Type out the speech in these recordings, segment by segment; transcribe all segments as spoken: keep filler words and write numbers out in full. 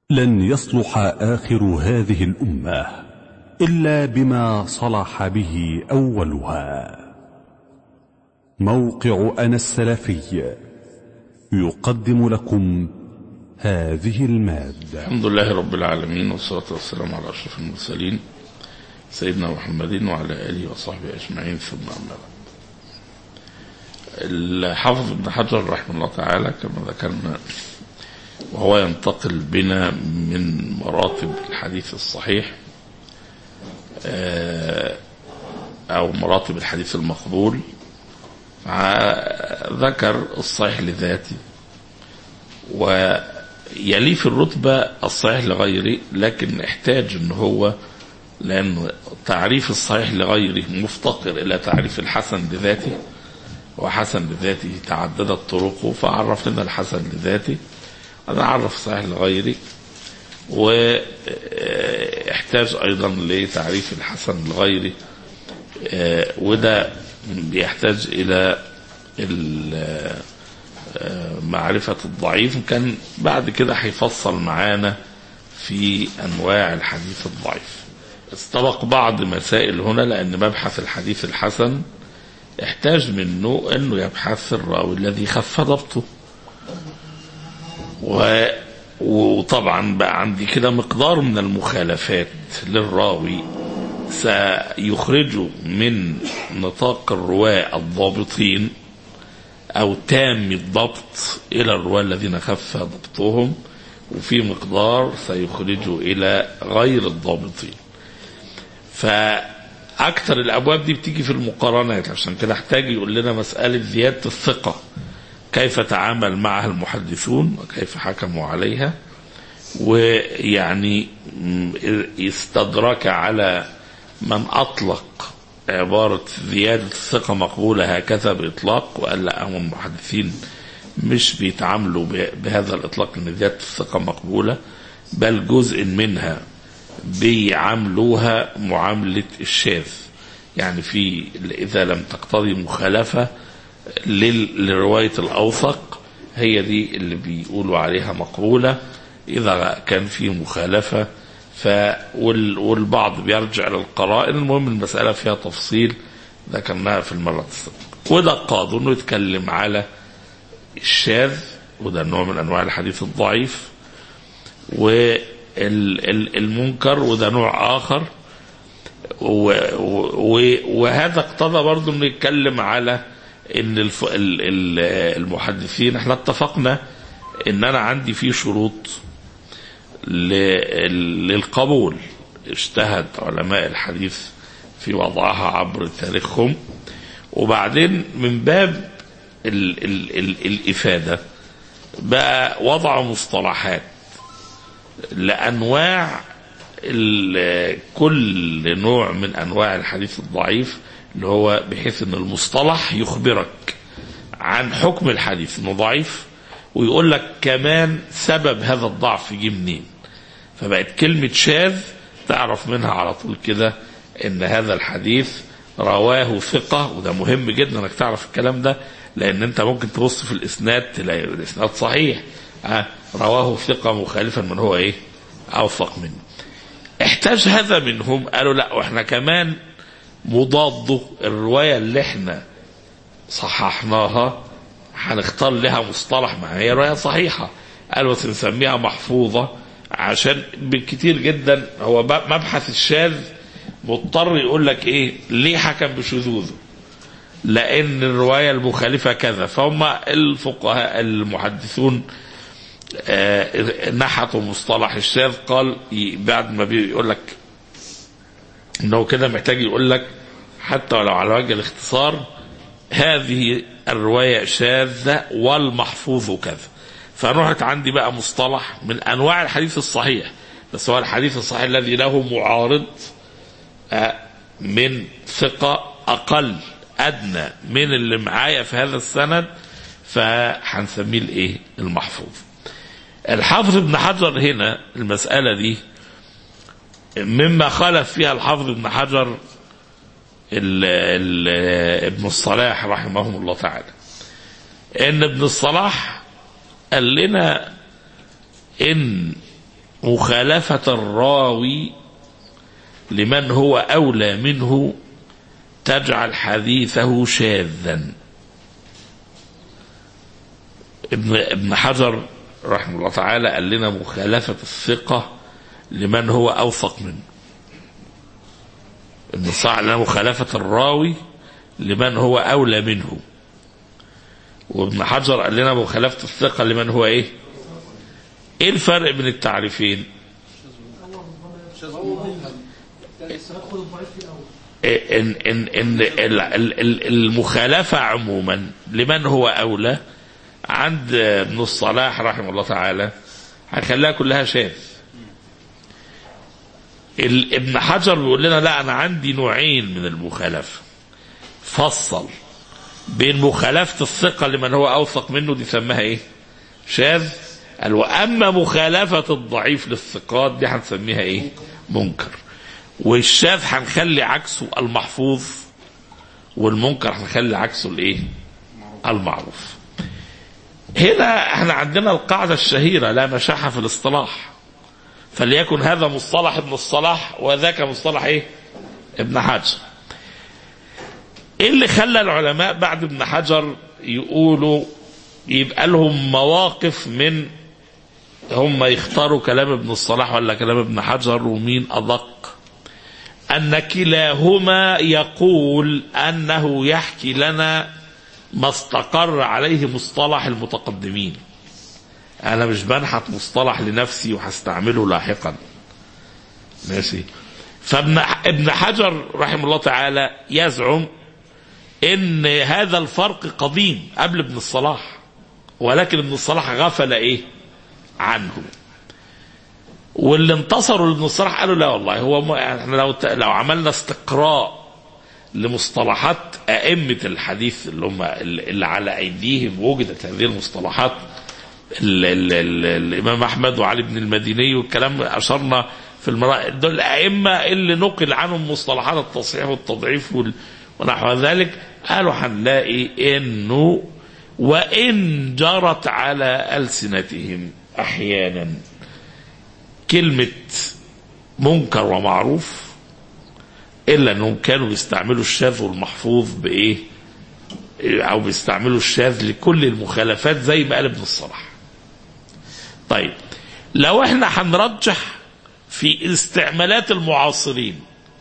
لن يصلح آخر هذه الأمة إلا بما صلح به أولها. موقع أنا السلفي يقدم لكم هذه المادة. الحمد لله رب العالمين، والصلاة والسلام على أشرف المرسلين سيدنا محمد وعلى آله وصحبه أجمعين، ثم أما بعد. الحافظ ابن حجر رحمه الله تعالى كما ذكرنا، وهو ينتقل بنا من مراتب الحديث الصحيح أو مراتب الحديث المقبول، ذكر الصحيح لذاته ويليه في الرتبة الصحيح لغيره، لكن احتاج ان هو، لأن تعريف الصحيح لغيره مفتقر إلى تعريف الحسن لذاته، وحسن لذاته تعددت طرقه، فعرف لنا الحسن لذاته، أنا عرف الصحيح لغيره، واحتاج أيضا لتعريف الحسن لغيره، وده بيحتاج إلى معرفة الضعيف. كان بعد كده هيفصل معانا في أنواع الحديث الضعيف. استبق بعض مسائل هنا، لأن مبحث الحديث الحسن احتاج منه أنه يبحث الراوي الذي خف ضبطه، وطبعا بقى عندي كده مقدار من المخالفات للراوي سيخرجه من نطاق الرواة الضابطين أو تام الضبط إلى الرواة الذين خف ضبطهم، وفي مقدار سيخرجه إلى غير الضابطين. فأكثر الأبواب دي بتيجي في المقارنات، عشان كده احتاج يقول لنا مسألة زيادة الثقة كيف تعامل معها المحدثون وكيف حكموا عليها، ويعني استدرك على من أطلق عبارة زيادة الثقة مقبولة هكذا بإطلاق، وقال لا، هم المحدثين مش بيتعاملوا بهذا الإطلاق إن زيادة الثقة مقبولة، بل جزء منها بيعاملوها معاملة الشاذ، يعني في إذا لم تقتضي مخالفة لرواية الأوثق هي دي اللي بيقولوا عليها مقبولة. إذا كان في مخالفة ف والبعض بيرجع للقرائن. المهم المسألة فيها تفصيل ذكرناها في المرة السابقة، وده قاضي انه يتكلم على الشاذ، وده نوع من انواع الحديث الضعيف، والمنكر وده نوع اخر، وهذا اقتضى برضه انه يتكلم على ان المحدثين، احنا اتفقنا ان انا عندي فيه شروط للقبول اجتهد علماء الحديث في وضعها عبر تاريخهم، وبعدين من باب ال ال ال الإفادة بقى وضع مصطلحات لأنواع كل نوع من أنواع الحديث الضعيف، اللي هو بحيث أن المصطلح يخبرك عن حكم الحديث أنه ضعيف، ويقول لك كمان سبب هذا الضعف جه منين. فبقت كلمة شاذ تعرف منها على طول كده ان هذا الحديث رواه ثقة، وده مهم جدا انك تعرف الكلام ده، لان انت ممكن تبص في الاسناد تلاقي الاسناد صحيح، اه رواه ثقة مخالفا من هو ايه اوثق منه. احتاج هذا منهم، قالوا لا، واحنا كمان مضاده الرواية اللي احنا صححناها هنختار لها مصطلح، ما هي رواية صحيحة، قالوا سنسميها محفوظة، عشان بالكتير جدا هو مبحث الشاذ مضطر يقول لك ايه ليه حكم بشذوذه، لان الرواية المخالفة كذا. فهم الفقهاء المحدثون آه نحتوا مصطلح الشاذ، قال بعد ما بيقول لك انه كده محتاج يقول لك حتى ولو على وجه الاختصار هذه الرواية شاذة والمحفوظ كذا. فنوعت عندي بقى مصطلح من أنواع الحديث الصحيح، بس هو الحديث الصحيح الذي له معارض من ثقة أقل أدنى من اللي معايا في هذا السند، فهنسميه الإيه المحفوظ. الحافظ ابن حجر هنا المسألة دي مما خالف فيها الحافظ ابن حجر ال ال ابن الصلاح رحمه الله تعالى، ان ابن الصلاح قال لنا ان مخالفة الراوي لمن هو أولى منه تجعل حديثه شاذا. ابن ابن حجر رحمه الله تعالى قال لنا مخالفة الثقة لمن هو أوثق منه. ابن صاع لنا مخالفة الراوي لمن هو أولى منه، وابن حجر قال لنا مخالفة الثقة لمن هو إيه؟ إيه الفرق بين التعريفين؟ إن إن إن المخالفة عموما لمن هو أولى عند ابن الصلاح رحمه الله تعالى هيخليها كلها شاذ. ابن حجر بيقول لنا لا، أنا عندي نوعين من المخالفة، فصل بين مخالفة الثقة لمن هو أوثق منه دي سماها إيه؟ شاذ. قال وأما مخالفة الضعيف للثقات دي هنسميها إيه؟ منكر. والشاذ هنخلي عكسه المحفوظ، والمنكر هنخلي عكسه الإيه؟ المعروف. هنا احنا عندنا القاعدة الشهيرة لا مشاحة في الاصطلاح، فليكن هذا مصطلح ابن الصلاح وذاك مصطلح ايه؟ ابن حجر. ايه اللي خلى العلماء بعد ابن حجر يقولوا يبقى لهم مواقف من هم يختاروا كلام ابن الصلاح ولا كلام ابن حجر ومين أدق؟ أن كلاهما يقول أنه يحكي لنا ما استقر عليه مصطلح المتقدمين. أنا مش بنحت مصطلح لنفسي وهستعمله لاحقا، ماشي؟ فابن ابن حجر رحمه الله تعالى يزعم ان هذا الفرق قديم قبل ابن الصلاح، ولكن ابن الصلاح غفل ايه عنه. واللي انتصروا لابن الصلاح قالوا لا والله هو احنا لو لو عملنا استقراء لمصطلحات ائمه الحديث اللي هم اللي على ايديهم وجدت هذه المصطلحات، ال ال ال الامام احمد وعلي بن المديني والكلام اشرنا في المرا دول الائمه اللي نقل عنهم مصطلحات التصحيح والتضعيف ونحو ذلك، قالوا هنلاقي انه وان جرت على السنتهم احيانا كلمه منكر ومعروف الا انهم كانوا بيستعملوا الشاذ والمحفوظ بايه، او بيستعملوا الشاذ لكل المخالفات زي ما قال ابن الصلاح. طيب لو احنا هنرجح في استعمالات المعاصرين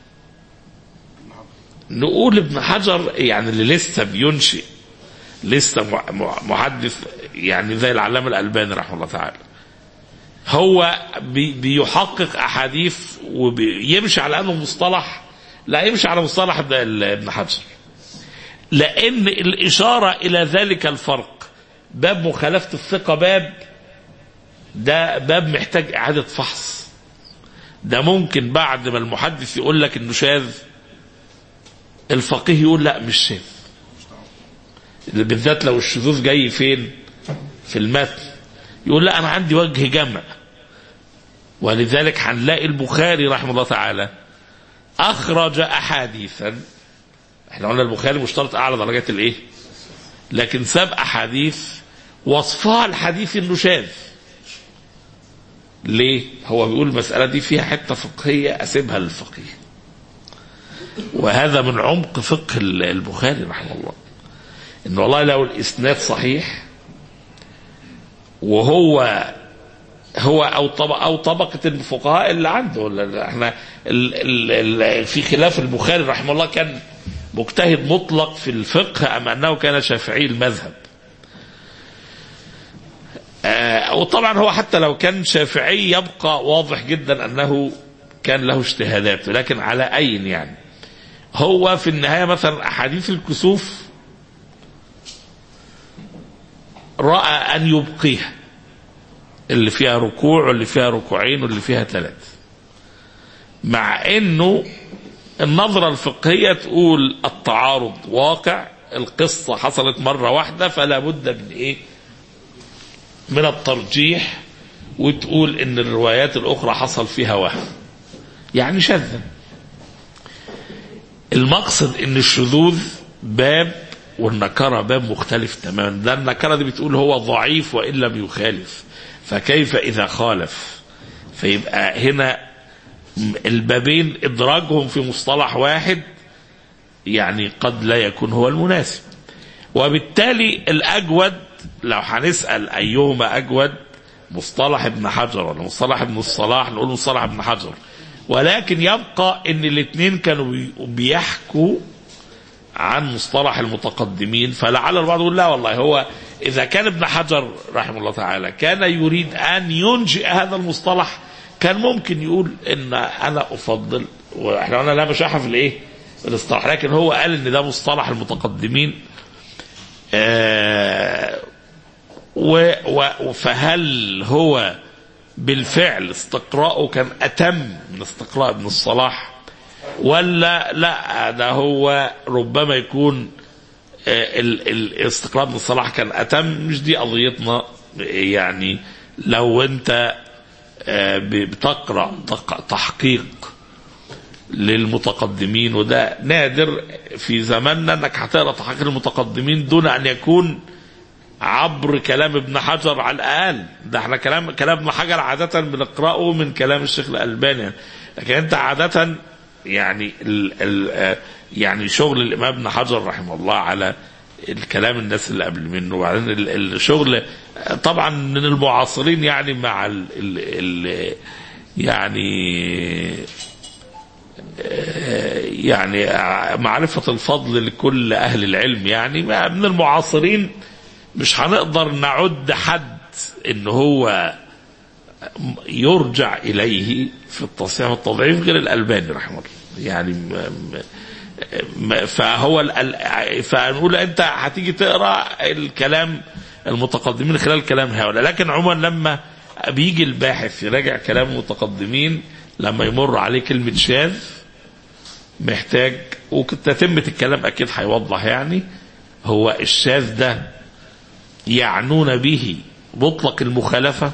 نقول ابن حجر يعني اللي لسه بينشئ لسه محدث يعني زي العلامة الألباني رحمه الله تعالى، هو بيحقق أحاديث ويمشي على أنه مصطلح، لا يمشي على مصطلح ابن حجر، لأن الإشارة إلى ذلك الفرق باب مخالفة الثقة باب ده باب محتاج إعادة فحص. ده ممكن بعد ما المحدث يقول لك إنه شاذ الفقيه يقول لا مش شاذ، بالذات لو الشذوذ جاي فين في المتن، يقول لا أنا عندي وجه جمع. ولذلك هنلاقي البخاري رحمه الله تعالى أخرج أحاديثا، احنا قلنا البخاري مشترط أعلى درجات الإيه، لكن ساب أحاديث وصفها الحديث إنه شاذ. ليه؟ هو بيقول المسألة دي فيها حتة فقهية أسيبها للفقيه، وهذا من عمق فقه البخاري رحمه الله، إنه والله لو الإسناد صحيح وهو هو أو طبقة أو طبقة الفقهاء اللي عنده، احنا ال ال ال في خلاف البخاري رحمه الله كان مجتهد مطلق في الفقه أم أنه كان شافعي المذهب. آه وطبعا هو حتى لو كان شافعي يبقى واضح جدا أنه كان له اجتهادات، لكن على أي يعني هو في النهاية مثلا أحاديث الكسوف رأى أن يبقيها، اللي فيها ركوع واللي فيها ركوعين واللي فيها ثلاث، مع أنه النظرة الفقهية تقول التعارض واقع، القصة حصلت مرة واحدة فلا بد من إيه من الترجيح، وتقول إن الروايات الأخرى حصل فيها وهم يعني شاذة. المقصد إن الشذوذ باب والنكرة باب مختلف تماما. ده النكرة دي بتقول هو ضعيف وإن لم يخالف، فكيف إذا خالف؟ فيبقى هنا البابين إدراجهم في مصطلح واحد يعني قد لا يكون هو المناسب. وبالتالي الأجود لو هنسأل أيهما أجود، مصطلح ابن حجر ولا مصطلح ابن الصلاح، نقول مصطلح ابن حجر. ولكن يبقى ان الاثنين كانوا بيحكوا عن مصطلح المتقدمين، فلعل البعض يقول لا والله هو اذا كان ابن حجر رحمه الله تعالى كان يريد ان ينشئ هذا المصطلح كان ممكن يقول ان انا افضل، واحنا قلنا لا مشاحه في الايه الاصطلاح، لكن هو قال ان ده مصطلح المتقدمين. آه فهل هو بالفعل استقراءه كان أتم من استقراء ابن الصلاح، ولا لا ده هو ربما يكون الاستقراء ابن الصلاح كان أتم؟ مش دي قضيتنا. يعني لو انت بتقرأ تحقيق للمتقدمين، وده نادر في زماننا انك هتقرأ تحقيق المتقدمين دون ان يكون عبر كلام ابن حجر على الأقل. ده احنا كلام كلام ابن حجر عادة بنقرأه من كلام الشيخ الألباني، لكن انت عادة يعني ال ال يعني شغل الإمام ابن حجر رحمه الله على الكلام الناس اللي قبل منه، وبعدين الشغل طبعا من المعاصرين يعني مع ال ال يعني يعني معرفة الفضل لكل أهل العلم، يعني من المعاصرين مش هنقدر نعد حد ان هو يرجع اليه في التصحيح والتضعيف غير الألباني رحمه الله. يعني فهو فنقول انت هتيجي تقرا الكلام المتقدمين خلال كلام هؤلاء، لكن عموما لما بيجي الباحث يراجع كلام المتقدمين لما يمر عليه كلمه شاذ محتاج، وتتمة الكلام اكيد هيوضح، يعني هو الشاذ ده يعنون به مطلق المخالفة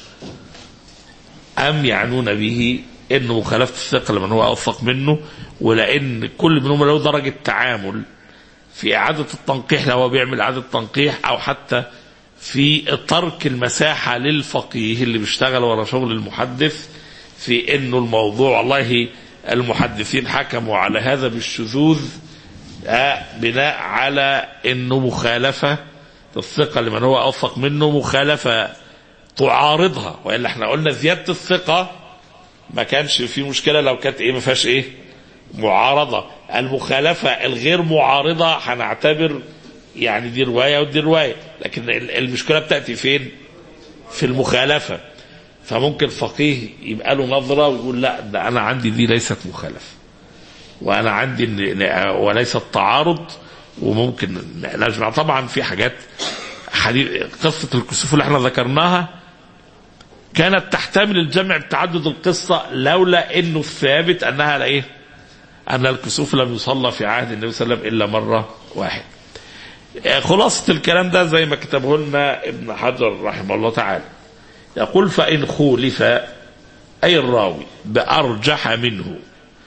أم يعنون به إنه مخالفة الثقة لمن هو أوثق منه، ولأن كل منهم له درجة تعامل في إعادة التنقيح لو هو بيعمل إعادة تنقيح، أو حتى في ترك المساحة للفقيه اللي بيشتغل ورا شغل المحدث في إنه الموضوع والله المحدثين حكموا على هذا بالشذوذ بناء على إنه مخالفة الثقة لمن هو أوثق منه، مخالفة تعارضها. وإلا احنا قلنا زيادة الثقة ما كانش في مشكلة لو كانت ايه ما فيهاش ايه معارضة. المخالفة الغير معارضة هنعتبر يعني دي رواية ودي رواية، لكن المشكلة بتأتي فين؟ في المخالفة. فممكن فقيه يبقى له نظرة ويقول لا ده أنا عندي دي ليست مخالفة، وأنا عندي وليست تعارض، وممكن نجمع. طبعا في حاجات قصة الكسوف اللي احنا ذكرناها كانت تحتمل الجمع بتعدد القصة لولا انه الثابت انها لايه ان الكسوف لم يصلى في عهد النبي صلى الله عليه وسلم الا مرة واحد. خلاصة الكلام ده زي ما كتبه لنا ابن حجر رحمه الله تعالى، يقول فإن خولف أي الراوي بأرجح منه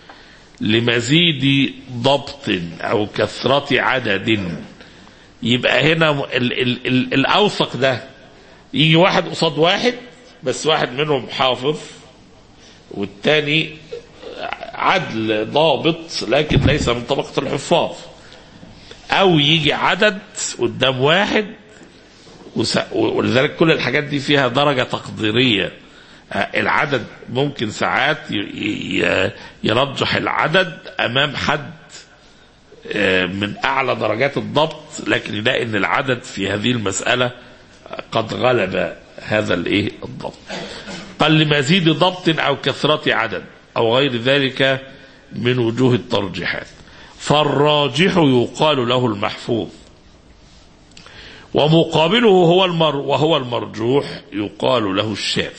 لمزيد ضبط أو كثرة عدد، يبقى هنا ال ال ال الأوثق ده يجي واحد قصاد واحد بس واحد منهم حافظ والتاني عدل ضابط لكن ليس من طبقة الحفاظ، أو يجي عدد قدام واحد، ولذلك كل الحاجات دي فيها درجة تقديرية. العدد ممكن ساعات يرجح العدد أمام حد من أعلى درجات الضبط، لكن يلاقي أن العدد في هذه المسألة قد غلب هذا الإيه الضبط. قال لمزيد ضبط أو كثرة عدد أو غير ذلك من وجوه الترجيحات، فالراجح يقال له المحفوظ، ومقابله هو المر وهو المرجوح يقال له الشاذ.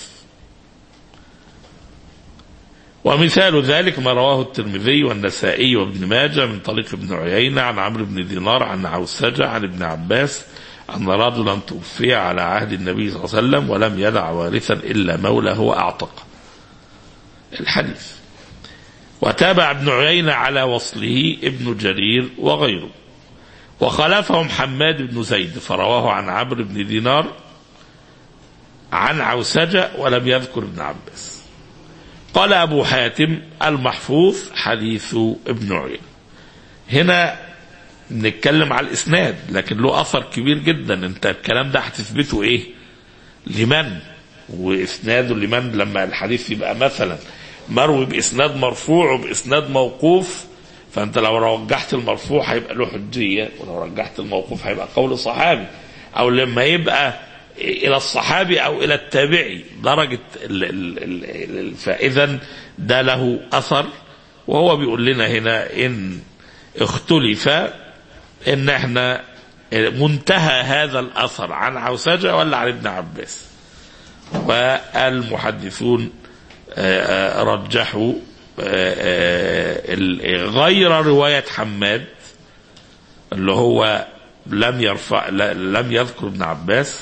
ومثال ذلك ما رواه الترمذي والنسائي وابن ماجه من طريق ابن عيينة عن عمرو بن دينار عن عوسجة عن ابن عباس أن رجلا توفي على عهد النبي صلى الله عليه وسلم ولم يدع وارثا إلا مولى هو أعتق الحديث. وتابع ابن عيينة على وصله ابن جرير وغيره، وخلفهم حماد بن زيد فرواه عن عمرو بن دينار عن عوسجة ولم يذكر ابن عباس. قال أبو حاتم المحفوظ حديث ابن عيينة. هنا بنتكلم على الإسناد لكن له أثر كبير جدا. انت الكلام ده هتثبته ايه؟ لمن؟ وإسناده لمن؟ لما الحديث يبقى مثلا مروي بإسناد مرفوع وبإسناد موقوف، فأنت لو رجحت المرفوع هيبقى له حجية، ولو رجحت الموقوف هيبقى قول صحابي، أو لما يبقى إلى الصحابي أو إلى التابعي درجة ال ال ال فإذا ده له أثر. وهو بيقول لنا هنا إن اختلف إن احنا منتهى هذا الأثر عن عوسجة ولا عن ابن عباس، والمحدثون رجحوا غير رواية حماد اللي هو لم يرفع لم يذكر ابن عباس،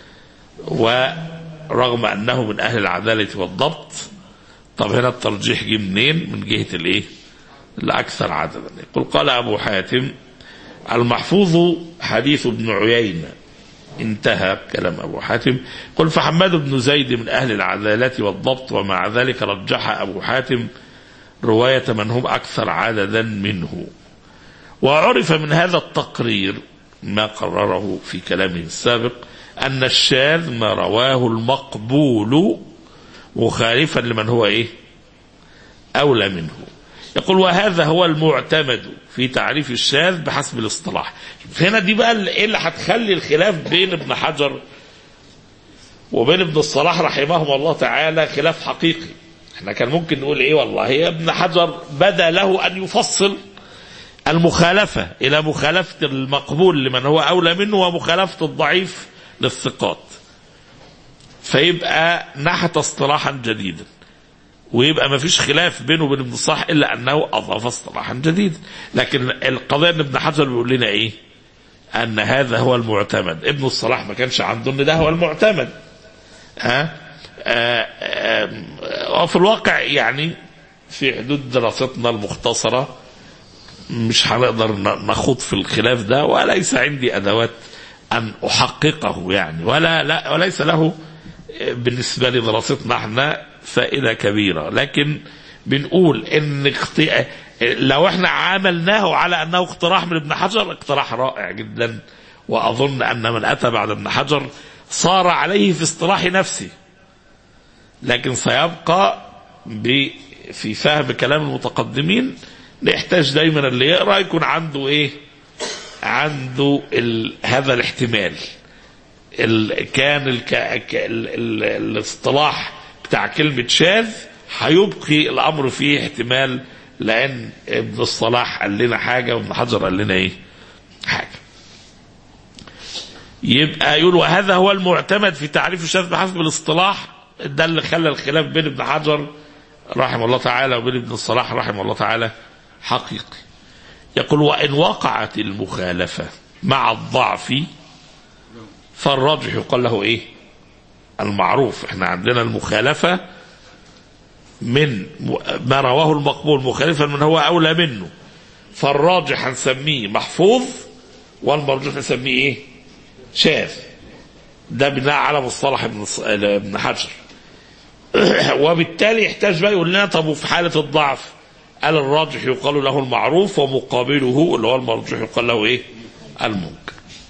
ورغم أنه من أهل العدالة والضبط. طب هنا الترجيح جه منين؟ من جهة الايه؟ الأكثر عددا. يقول قال أبو حاتم المحفوظ حديث ابن عيينة، انتهى كلام أبو حاتم. قل فحماد بن زيد من أهل العدالة والضبط، ومع ذلك رجح أبو حاتم رواية من هم أكثر عددا منه. وعرف من هذا التقرير ما قرره في كلامه السابق أن الشاذ ما رواه المقبول مخالفا لمن هو إيه؟ أولى منه. يقول وهذا هو المعتمد في تعريف الشاذ بحسب الاصطلاح. هنا دي بقى ايه اللي هتخلي الخلاف بين ابن حجر وبين ابن الصلاح رحمهم الله تعالى خلاف حقيقي. احنا كان ممكن نقول ايه؟ والله يا ابن حجر بدا له ان يفصل المخالفة الى مخالفة المقبول لمن هو اولى منه ومخالفة الضعيف للثقات، فيبقى نحت اصطلاحا جديدا، ويبقى ما فيش خلاف بينه وبين ابن الصلاح الا انه اضاف اصطلاحا جديدا. لكن القضيه ان ابن حجر بيقول لنا ايه؟ ان هذا هو المعتمد. ابن الصلاح ما كانش عنده ان ده هو المعتمد. ها وفي الواقع يعني في حدود دراستنا المختصره مش هنقدر نخوض في الخلاف ده، وليس عندي ادوات ان احققه يعني، ولا لا وليس له بالنسبه لدراستنا احنا فائدة كبيرة. لكن بنقول ان لو احنا عاملناه على انه اقتراح من ابن حجر اقتراح رائع جدا، واظن ان من اتى بعد ابن حجر صار عليه في اصطلاح نفسه. لكن سيبقى في فهم كلام المتقدمين نحتاج دايما اللي يقرأ يكون عنده ايه؟ عنده ال... هذا الاحتمال. ال... كان ال... ال... ال... الاصطلاح بتاع كلمة شاذ هيبقي الأمر فيه احتمال، لأن ابن الصلاح قال لنا حاجة وابن حجر قال لنا ايه؟ حاجة. يبقى يقول وهذا هو المعتمد في تعريف الشاذ بحسب الاصطلاح. ده اللي خلى الخلاف بين ابن حجر رحمه الله تعالى وبين ابن الصلاح رحمه الله تعالى حقيقي. يقول وإن وقعت المخالفة مع الضعف فالراجح يقال له ايه؟ المعروف. احنا عندنا المخالفة من ما رواه المقبول مخالفا من هو أولى منه، فالراجح هنسميه محفوظ والمرجوح نسميه ايه؟ شاذ. ده بناء على مصطلح ابن حجر. وبالتالي يحتاج بقى يقول لنا طب وفي حالة الضعف قال الراجح يقال له المعروف ومقابله اللي هو المرجوح يقال له ايه؟ المنكر.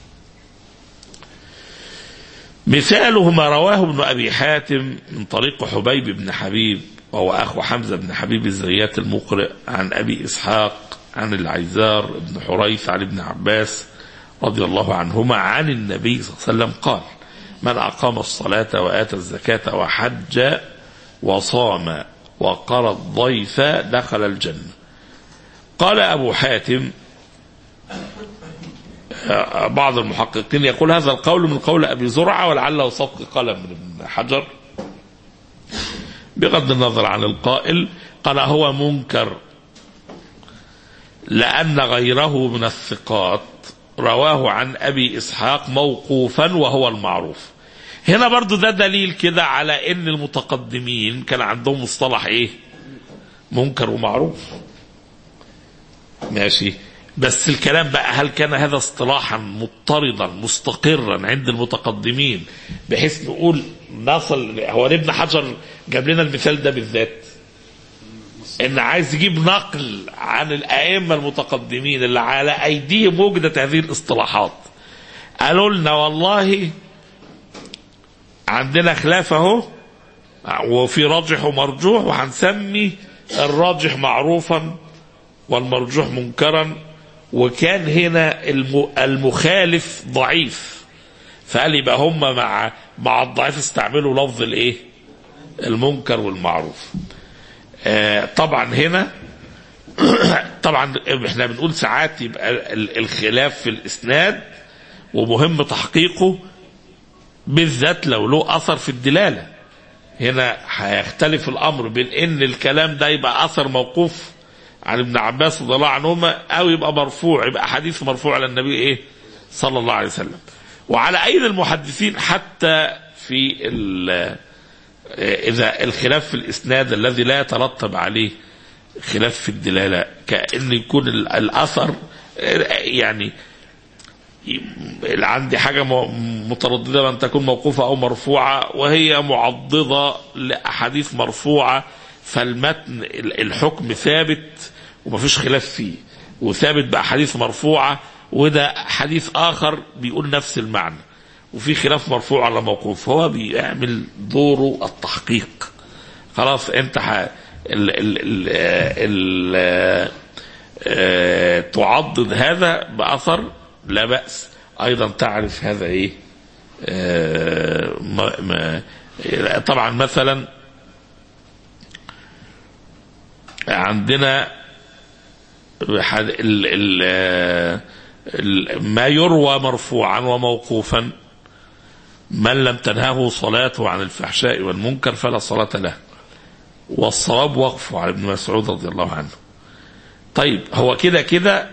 مثاله ما رواه ابن أبي حاتم من طريق حبيب بن حبيب وهو أخو حمزة بن حبيب الزيات المقرئ عن أبي إسحاق عن العيزار بن حريث عن ابن عباس رضي الله عنهما عن النبي صلى الله عليه وسلم قال من أقام الصلاة وآتى الزكاة وحج وصام وقرى الضيف دخل الجنة. قال أبو حاتم بعض المحققين يقول هذا القول من قول أبي زرعة ولعله سبق قلم من ابن حجر بغض النظر عن القائل. قال هو منكر لأن غيره من الثقات رواه عن أبي إسحاق موقوفا وهو المعروف. هنا برضو ده دليل كده على ان المتقدمين كان عندهم مصطلح ايه؟ منكر ومعروف. ماشي، بس الكلام بقى هل كان هذا اصطلاحا مضطردا مستقرا عند المتقدمين بحيث نقول نصل؟ هو ابن حجر جاب لنا المثال ده بالذات ان عايز يجيب نقل عن الائمه المتقدمين اللي على ايديهم وجدت هذه الاصطلاحات. قالوا لنا والله عندنا خلاف اهو، وفي راجح ومرجوح، وهنسمي الراجح معروفا والمرجوح منكرا، وكان هنا المخالف ضعيف، فقال يبقى هم مع مع الضعيف استعملوا لفظ الايه؟ المنكر والمعروف. آه طبعا هنا طبعا احنا بنقول ساعات يبقى الخلاف في الاسناد ومهم تحقيقه، بالذات لو له اثر في الدلاله. هنا هيختلف الامر بين ان الكلام ده يبقى اثر موقوف عن ابن عباس رضي الله عنهما، او يبقى مرفوع، يبقى حديث مرفوع على النبي ايه صلى الله عليه وسلم. وعلى ايدي المحدثين حتى في اذا الخلاف في الاسناد الذي لا يترتب عليه خلاف في الدلاله، كأن يكون الاثر يعني عندي حاجه متردده ان تكون موقوفه او مرفوعه، وهي معضده لاحاديث مرفوعه، فالمتن الحكم ثابت ومفيش خلاف فيه، وثابت باحاديث مرفوعه، وده حديث اخر بيقول نفس المعنى وفي خلاف مرفوع على موقوف. هو بيعمل دوره التحقيق. خلاص انت ح... ال... ال... ال... ال... ال... تعضد هذا باثر لا بأس، ايضا تعرف هذا ايه. آه ما... ما... طبعا مثلا عندنا ال... ال... ما يروى مرفوعا وموقوفا: من لم تنهه صلاته عن الفحشاء والمنكر فلا صلاة له، والصواب وقفه على ابن مسعود رضي الله عنه. طيب هو كده كده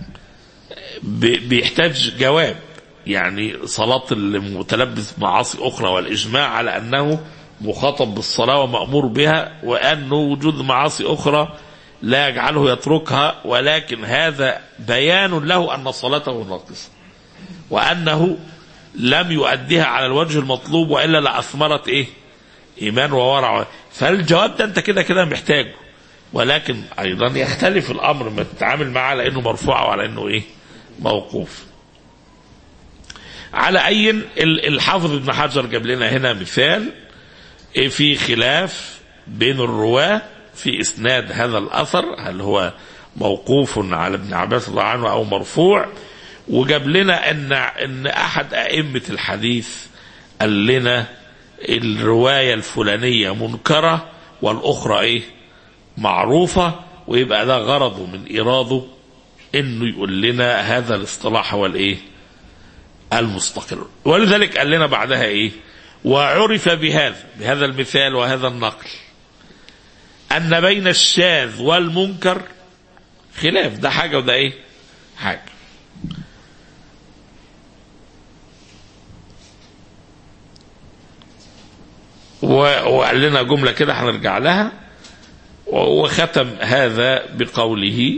بيحتاج جواب، يعني صلاة المتلبس بمعاصي أخرى والإجماع على أنه مخاطب بالصلاة ومأمور بها، وأنه وجود معاصي أخرى لا يجعله يتركها، ولكن هذا بيان له أن صلاته ناقصة وأنه لم يؤديها على الوجه المطلوب، وإلا لأثمرت إيه؟ إيمان وورع. فالجواب ده أنت كده كده محتاجه، ولكن أيضا يختلف الأمر ما تتعامل معه على أنه مرفوع وعلى أنه إيه؟ موقوف. على أي الحافظ ابن حجر جاب لنا هنا مثال في خلاف بين الرواة في إسناد هذا الأثر، هل هو موقوف على ابن عباس رضي الله عنه أو مرفوع، وجاب لنا أن أن أحد أئمة الحديث قال لنا الرواية الفلانية منكرة والأخرى إيه؟ معروفة، ويبقى ده غرضه من إيراده إنه يقول لنا هذا الاصطلاح هو الإيه؟ المستقر. ولذلك قال لنا بعدها إيه؟ وعرف بهذا بهذا المثال وهذا النقل أن بين الشاذ والمنكر خلاف، ده حاجة وده إيه؟ حاجة. وقال لنا جملة كده هنرجع لها، وختم هذا بقوله: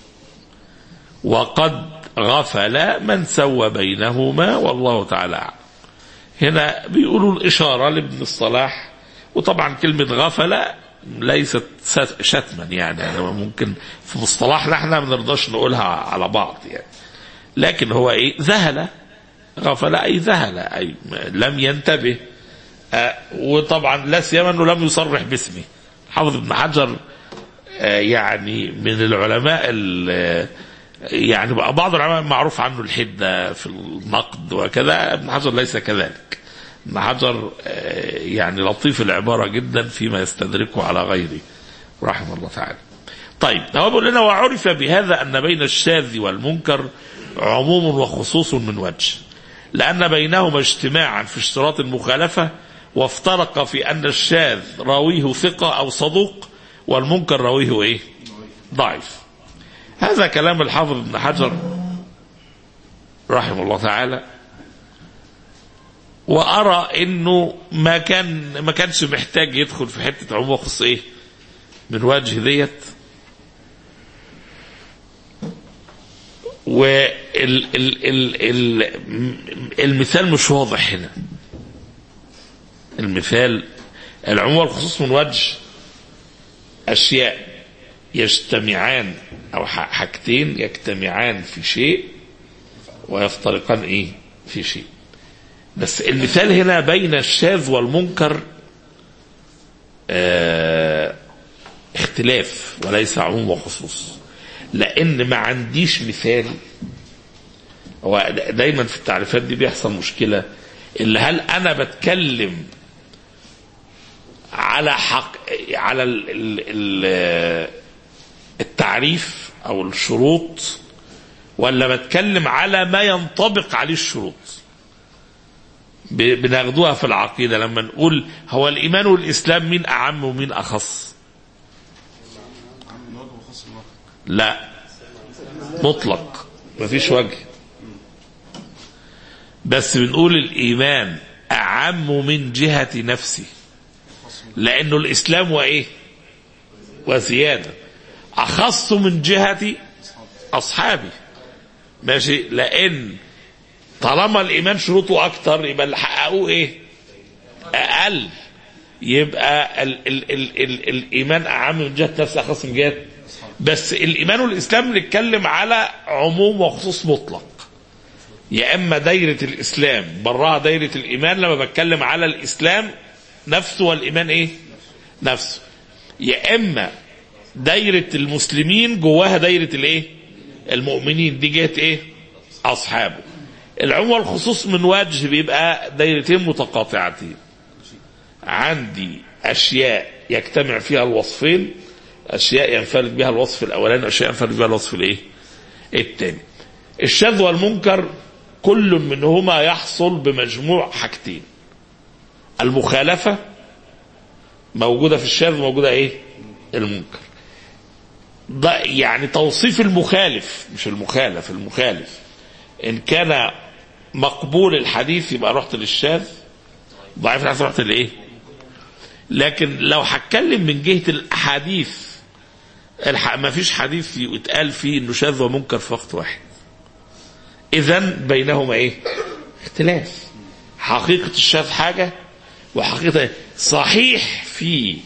وقد غفل من سوى بينهما والله تعالى أعلم. هنا بيقولوا الإشارة لابن الصلاح، وطبعا كلمة غفل ليست شتما، يعني ممكن في مصطلحنا احنا ما بنرضاش نقولها على بعض يعني، لكن هو ايه؟ ذهل. غفل اي ذهل، اي لم ينتبه. آه وطبعا لا سيما انه لم يصرح باسمه. حافظ ابن حجر آه يعني من العلماء يعني بعض العلماء معروف عنه الحدة في النقد وكذا، ابن حجر ليس كذلك. ابن حجر يعني لطيف العبارة جدا فيما يستدركه على غيره رحمه الله تعالى. طيب هو بيقول لنا: وعرف بهذا أن بين الشاذ والمنكر عموم وخصوص من وجه، لأن بينهما اجتماعا في اشتراط المخالفة، وافترق في أن الشاذ راويه ثقة أو صدوق، والمنكر راويه إيه؟ ضعيف. هذا كلام الحافظ ابن حجر رحمه الله تعالى، وأرى إنه ما كان ما كانش محتاج يدخل في حتة عموم وخصوص إيه من وجه ديت. والمثال مش واضح هنا. المثال العموم والخصوص من وجه أشياء: يجتمعان او حاجتين يجتمعان في شيء ويفترقان ايه في شيء. بس المثال هنا بين الشاذ والمنكر اه اختلاف وليس عموم وخصوص، لان ما عنديش مثال. هو دايما في التعريفات دي بيحصل مشكلة، اللي هل انا بتكلم على حق على ال ال ال التعريف او الشروط، ولا بتكلم على ما ينطبق عليه الشروط. بناخدوها في العقيدة لما نقول هو الإيمان والإسلام مين أعم ومين أخص؟ لا، مطلق مفيش وجه، بس بنقول الإيمان أعم من جهة نفسه، لأنه الإسلام وإيه وزيادة، أخص من جهة أصحابي. ماشي، لأن طالما الإيمان شروطه أكتر يبقى اللي حققوه إيه أقل، يبقى ال ال ال ال الإيمان أعم من جهة نفسه أخص من جهة. بس الإيمان والإسلام نتكلم على عموم وخصوص مطلق، يا إما دايرة الإسلام براها دايرة الإيمان لما بتكلم على الإسلام نفسه والإيمان إيه نفسه، يا إما دايرة المسلمين جواها دايرة الإيه المؤمنين، دي جهة إيه أصحابه. العموم والخصوص من وجه بيبقى دايرتين متقاطعتين، عندي أشياء يجتمع فيها الوصفين، أشياء ينفرد بها الوصف الأولاني، أشياء ينفرد بها الوصف الإيه الثاني. الشاذ والمنكر كل منهما يحصل بمجموع حاجتين، المخالفة موجودة في الشاذ، موجودة إيه المنكر. ده يعني توصيف المخالف مش المخالف. المخالف إن كان مقبول الحديث يبقى رحت للشاذ، ضعيف الحديث رحت لإيه. لكن لو هتكلم من جهة الأحاديث، ما فيش حديث يتقال فيه إنه شاذ ومنكر في وقت واحد، إذن بينهما إيه اختلاف. حقيقة الشاذ حاجة وحقيقة صحيح فيه.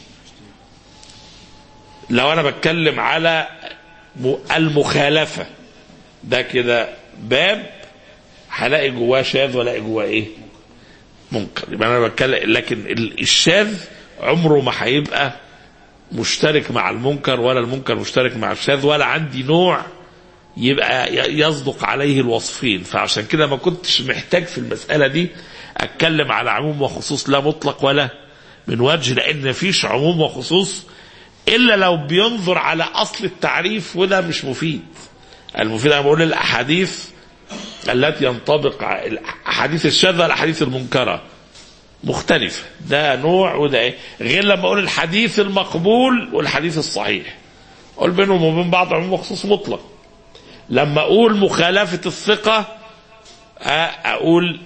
لو أنا بتكلم على المخالفة ده كده باب، هلاقي جواه شاذ ولاقي جواه ايه منكر، يبقى انا بتكلم. لكن الشاذ عمره ما هيبقى مشترك مع المنكر، ولا المنكر مشترك مع الشاذ، ولا عندي نوع يبقى يصدق عليه الوصفين. فعشان كده ما كنتش محتاج في المسألة دي اتكلم على عموم وخصوص لا مطلق ولا من وجه، لان مفيش عموم وخصوص الا لو بينظر على اصل التعريف، وده مش مفيد. المفيد انا بقول الاحاديث التي ينطبق احاديث الشاذة الاحاديث المنكرة مختلفة، ده نوع وده ايه، غير لما اقول الحديث المقبول والحديث الصحيح، اقول بينهم وبين بعض عموم وخصوص مطلق. لما اقول مخالفة الثقة اقول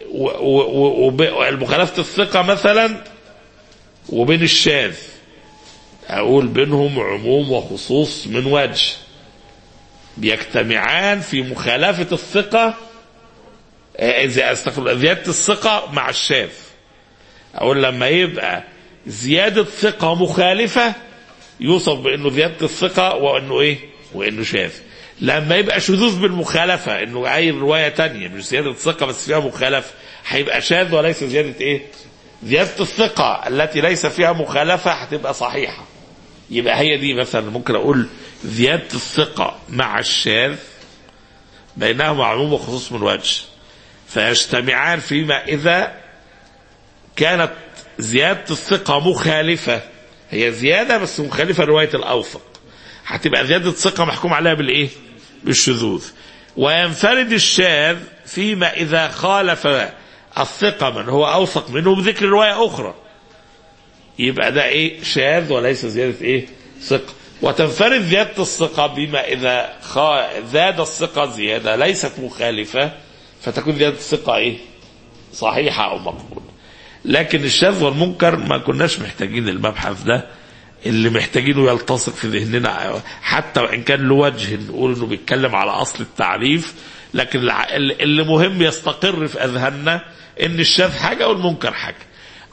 مخالفة الثقة مثلا وبين الشاذ، اقول بينهم عموم وخصوص من وجه، بيجتمعان في مخالفة الثقة، إذا استغفر زيادة الثقة مع الشاذ. أقول لما يبقى زيادة ثقة مخالفة يوصف بأنه زيادة الثقة وأنه إيه وأنه شاذ. لما يبقى شذوذ بالمخالفة، أنه أي رواية تانية مش زيادة ثقة بس فيها مخالفة، هيبقى شاذ وليس زيادة إيه زيادة الثقة التي ليس فيها مخالفة هتبقى صحيحة. يبقى هي دي مثلا ممكن أقول زيادة الثقة مع الشاذ بينهما عموم وخصوص من وجه، فيجتمعان فيما إذا كانت زيادة الثقة مخالفة، هي زيادة بس مخالفة رواية الأوثق، هتبقى زيادة الثقة محكوم عليها بالإيه بالشذوذ. وينفرد الشاذ فيما إذا خالف الثقة من هو أوثق منه بذكر رواية أخرى، يبقى ده إيه شاذ وليس زيادة إيه ثقة. وتنفرد زيادة الثقة بما إذا زاد الثقة زيادة ليست مخالفة، فتكون زيادة الثقة إيه صحيحة أو مقبولة. لكن الشاذ والمنكر ما كناش محتاجين المبحث ده، اللي محتاجينه يلتصق في ذهننا، حتى وإن كان له وجه نقول إنه بيتكلم على أصل التعريف، لكن اللي مهم يستقر في أذهاننا إن الشاذ حاجة والمنكر حاجة.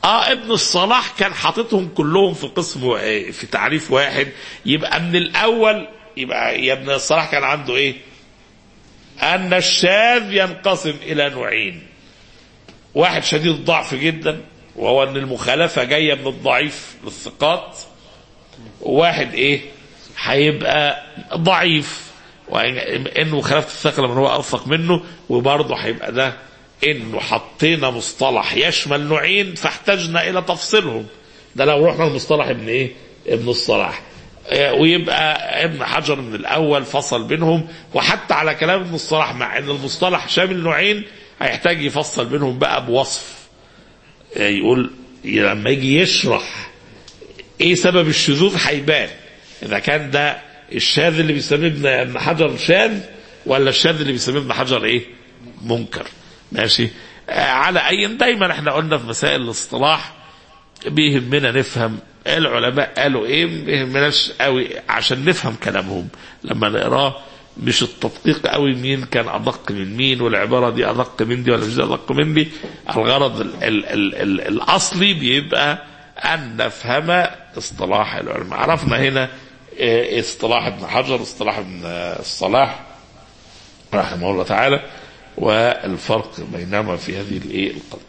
اه ابن الصلاح كان حاططهم كلهم في قسم في تعريف واحد، يبقى من الاول يبقى يا ابن الصلاح كان عنده ايه؟ ان الشاذ ينقسم الى نوعين، واحد شديد الضعف جدا وهو ان المخالفه جايه من الضعيف للثقات، وواحد ايه؟ هيبقى ضعيف وانه مخالفه الثقه من هو اوثق منه، وبرضه هيبقى ده انه حطينا مصطلح يشمل نوعين فاحتاجنا الى تفصيلهم. ده لو رحنا المصطلح ابن ايه؟ ابن الصلاح. ويبقى ابن حجر من الاول فصل بينهم، وحتى على كلام ابن الصلاح مع ان المصطلح شامل نوعين هيحتاج يفصل بينهم بقى بوصف، يقول لما يجي يشرح ايه سبب الشذوذ هيبان اذا كان ده الشاذ اللي بيسميه ابن حجر شاذ ولا الشاذ اللي بيسميه ابن حجر ايه؟ منكر. ماشي. آه على اي دايما احنا قلنا في مسائل الاصطلاح بيهمنا نفهم العلماء قالوا ايه، بيهمناش قوي عشان نفهم كلامهم لما نقراه، مش التدقيق قوي مين كان ادق من مين والعباره دي ادق من دي ولا مش ادق من دي. الغرض ال ال ال ال الاصلي بيبقى ان نفهم اصطلاح العلماء. عرفنا هنا إيه اصطلاح ابن حجر، اصطلاح ابن الصلاح رحمه الله تعالى، والفرق بينهما في هذه الايه القضيه.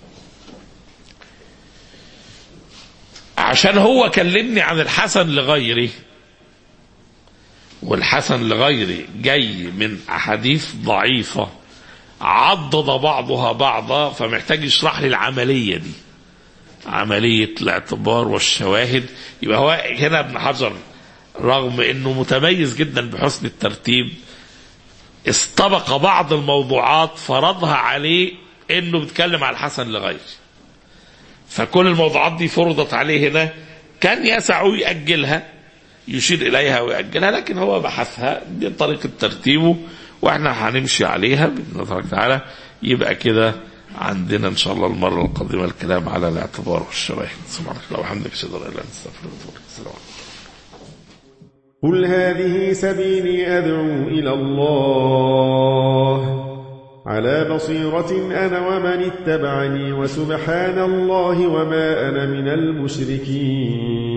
عشان هو كلمني عن الحسن لغيره، والحسن لغيره جاي من احاديث ضعيفه عضد بعضها بعضا، فمحتاج يشرح لي العمليه دي، عمليه الاعتبار والشواهد. يبقى هو هنا ابن حجر رغم انه متميز جدا بحسن الترتيب استبق بعض الموضوعات فرضها عليه انه بيتكلم على الحسن لغيره، فكل الموضوعات دي فرضت عليه هنا، كان يسعه يأجلها يشير إليها ويأجلها، لكن هو بحثها بطريقة ترتيبه وإحنا هنمشي عليها بإذن الله تعالى. يبقى كده عندنا إن شاء الله المرة القادمة الكلام على الاعتبار والشواهد. سبحانك اللهم وبحمدك أشهد أن لا إله إلا أنت أستغفرك وأتوب إليك. السلام عليكم. قل هذه سبيلي أدعو إلى الله على بصيرة أنا ومن اتبعني، وسبحان الله وما أنا من المشركين.